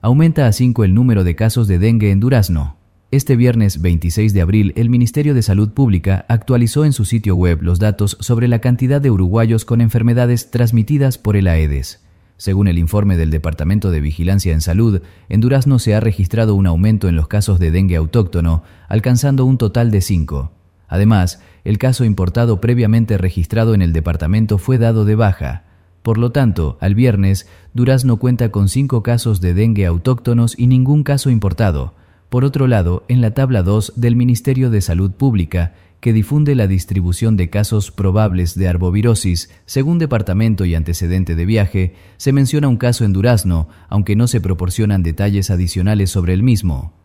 Aumenta a 5 el número de casos de dengue en Durazno. Este viernes 26 de abril, el Ministerio de Salud Pública actualizó en su sitio web los datos sobre la cantidad de uruguayos con enfermedades transmitidas por el Aedes. Según el informe del Departamento de Vigilancia en Salud, en Durazno se ha registrado un aumento en los casos de dengue autóctono, alcanzando un total de 5. Además, el caso importado previamente registrado en el departamento fue dado de baja. Por lo tanto, al viernes, Durazno cuenta con 5 casos de dengue autóctonos y ningún caso importado. Por otro lado, en la tabla 2 del Ministerio de Salud Pública, que difunde la distribución de casos probables de arbovirosis según departamento y antecedente de viaje, se menciona un caso en Durazno, aunque no se proporcionan detalles adicionales sobre el mismo.